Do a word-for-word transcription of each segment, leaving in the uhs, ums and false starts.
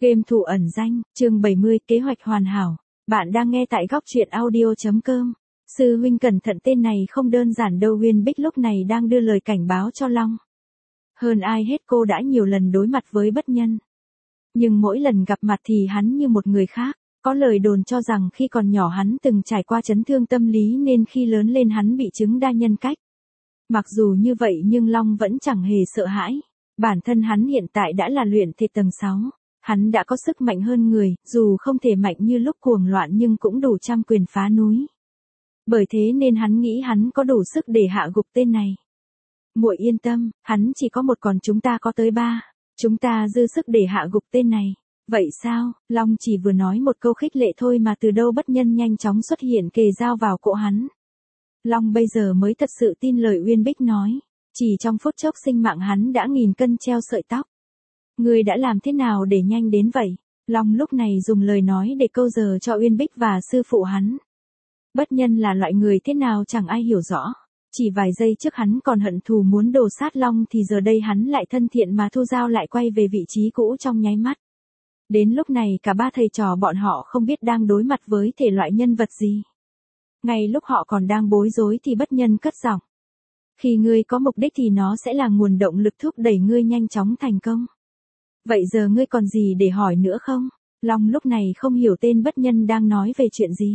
Game thủ ẩn danh, chương bảy mươi, kế hoạch hoàn hảo. Bạn đang nghe tại góc truyện audio.com. Sư huynh cẩn thận, tên này không đơn giản đâu. Uyên Bích lúc này đang đưa lời cảnh báo cho Long. Hơn ai hết cô đã nhiều lần đối mặt với bất nhân. Nhưng mỗi lần gặp mặt thì hắn như một người khác. Có lời đồn cho rằng khi còn nhỏ hắn từng trải qua chấn thương tâm lý nên khi lớn lên hắn bị chứng đa nhân cách. Mặc dù như vậy nhưng Long vẫn chẳng hề sợ hãi. Bản thân hắn hiện tại đã là luyện thể tầng sáu. Hắn đã có sức mạnh hơn người, dù không thể mạnh như lúc cuồng loạn nhưng cũng đủ trăm quyền phá núi. Bởi thế nên hắn nghĩ hắn có đủ sức để hạ gục tên này. Muội yên tâm, hắn chỉ có một còn chúng ta có tới ba. Chúng ta dư sức để hạ gục tên này. Vậy sao? Long chỉ vừa nói một câu khích lệ thôi mà từ đâu bất nhân nhanh chóng xuất hiện kề dao vào cổ hắn. Long bây giờ mới thật sự tin lời Uyên Bích nói. Chỉ trong phút chốc sinh mạng hắn đã nghìn cân treo sợi tóc. Ngươi đã làm thế nào để nhanh đến vậy? Long lúc này dùng lời nói để câu giờ cho Uyên Bích và sư phụ hắn. Bất nhân là loại người thế nào chẳng ai hiểu rõ. Chỉ vài giây trước hắn còn hận thù muốn đồ sát Long thì giờ đây hắn lại thân thiện mà thu dao lại quay về vị trí cũ trong nháy mắt. Đến lúc này cả ba thầy trò bọn họ không biết đang đối mặt với thể loại nhân vật gì. Ngay lúc họ còn đang bối rối thì bất nhân cất giọng. Khi ngươi có mục đích thì nó sẽ là nguồn động lực thúc đẩy ngươi nhanh chóng thành công. Vậy giờ ngươi còn gì để hỏi nữa không? Long lúc này không hiểu tên bất nhân đang nói về chuyện gì.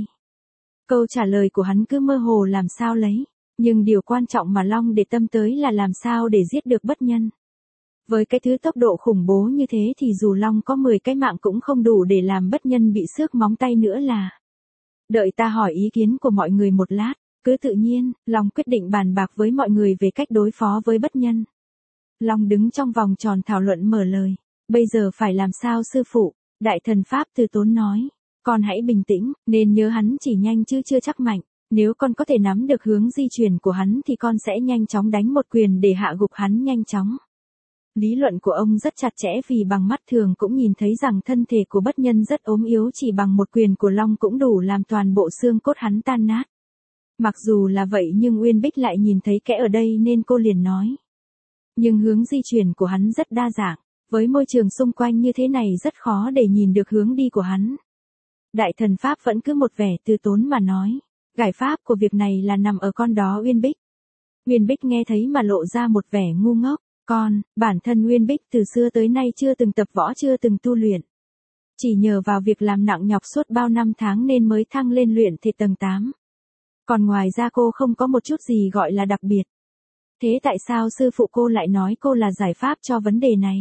Câu trả lời của hắn cứ mơ hồ làm sao lấy. Nhưng điều quan trọng mà Long để tâm tới là làm sao để giết được bất nhân. Với cái thứ tốc độ khủng bố như thế thì dù Long có mười cái mạng cũng không đủ để làm bất nhân bị xước móng tay nữa là. Đợi ta hỏi ý kiến của mọi người một lát. Cứ tự nhiên, Long quyết định bàn bạc với mọi người về cách đối phó với bất nhân. Long đứng trong vòng tròn thảo luận mở lời. Bây giờ phải làm sao sư phụ? Đại thần Pháp Từ Tốn nói. Con hãy bình tĩnh, nên nhớ hắn chỉ nhanh chứ chưa chắc mạnh. Nếu con có thể nắm được hướng di chuyển của hắn thì con sẽ nhanh chóng đánh một quyền để hạ gục hắn nhanh chóng. Lý luận của ông rất chặt chẽ vì bằng mắt thường cũng nhìn thấy rằng thân thể của bất nhân rất ốm yếu, chỉ bằng một quyền của Long cũng đủ làm toàn bộ xương cốt hắn tan nát. Mặc dù là vậy nhưng Uyên Bích lại nhìn thấy kẽ ở đây nên cô liền nói. Nhưng hướng di chuyển của hắn rất đa dạng, với môi trường xung quanh như thế này rất khó để nhìn được hướng đi của hắn. Đại thần Pháp vẫn cứ một vẻ từ tốn mà nói, giải pháp của việc này là nằm ở con đó Uyên Bích. Uyên Bích nghe thấy mà lộ ra một vẻ ngu ngốc, con, bản thân Uyên Bích từ xưa tới nay chưa từng tập võ, chưa từng tu luyện. Chỉ nhờ vào việc làm nặng nhọc suốt bao năm tháng nên mới thăng lên luyện thể tầng tám. Còn ngoài ra cô không có một chút gì gọi là đặc biệt. Thế tại sao sư phụ cô lại nói cô là giải pháp cho vấn đề này?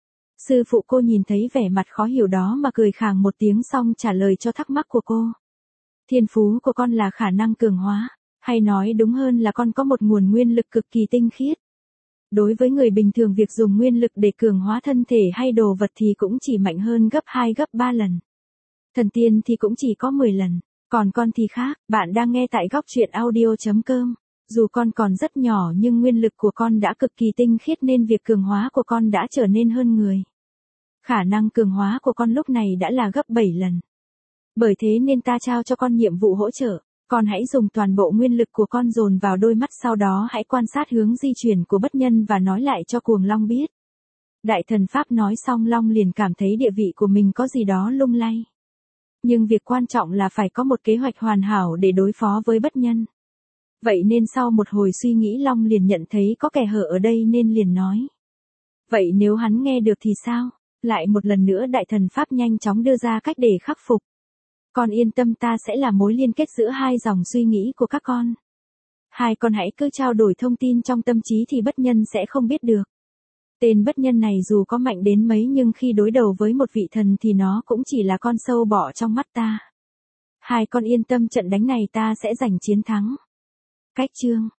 Sư phụ cô nhìn thấy vẻ mặt khó hiểu đó mà cười khàng một tiếng xong trả lời cho thắc mắc của cô. Thiên phú của con là khả năng cường hóa, hay nói đúng hơn là con có một nguồn nguyên lực cực kỳ tinh khiết. Đối với người bình thường việc dùng nguyên lực để cường hóa thân thể hay đồ vật thì cũng chỉ mạnh hơn gấp hai gấp ba lần. Thần tiên thì cũng chỉ có mười lần. Còn con thì khác, bạn đang nghe tại góc truyện audio.com. Dù con còn rất nhỏ nhưng nguyên lực của con đã cực kỳ tinh khiết nên việc cường hóa của con đã trở nên hơn người. Khả năng cường hóa của con lúc này đã là gấp bảy lần. Bởi thế nên ta trao cho con nhiệm vụ hỗ trợ. Con hãy dùng toàn bộ nguyên lực của con dồn vào đôi mắt, sau đó hãy quan sát hướng di chuyển của bất nhân và nói lại cho cuồng Long biết. Đại thần Pháp nói xong Long liền cảm thấy địa vị của mình có gì đó lung lay. Nhưng việc quan trọng là phải có một kế hoạch hoàn hảo để đối phó với bất nhân. Vậy nên sau một hồi suy nghĩ Long liền nhận thấy có kẽ hở ở đây nên liền nói. Vậy nếu hắn nghe được thì sao? Lại một lần nữa đại thần Pháp nhanh chóng đưa ra cách để khắc phục. Con yên tâm, ta sẽ là mối liên kết giữa hai dòng suy nghĩ của các con. Hai con hãy cứ trao đổi thông tin trong tâm trí thì bất nhân sẽ không biết được. Tên bất nhân này dù có mạnh đến mấy nhưng khi đối đầu với một vị thần thì nó cũng chỉ là con sâu bọ trong mắt ta. Hai con yên tâm, trận đánh này ta sẽ giành chiến thắng. Cách chương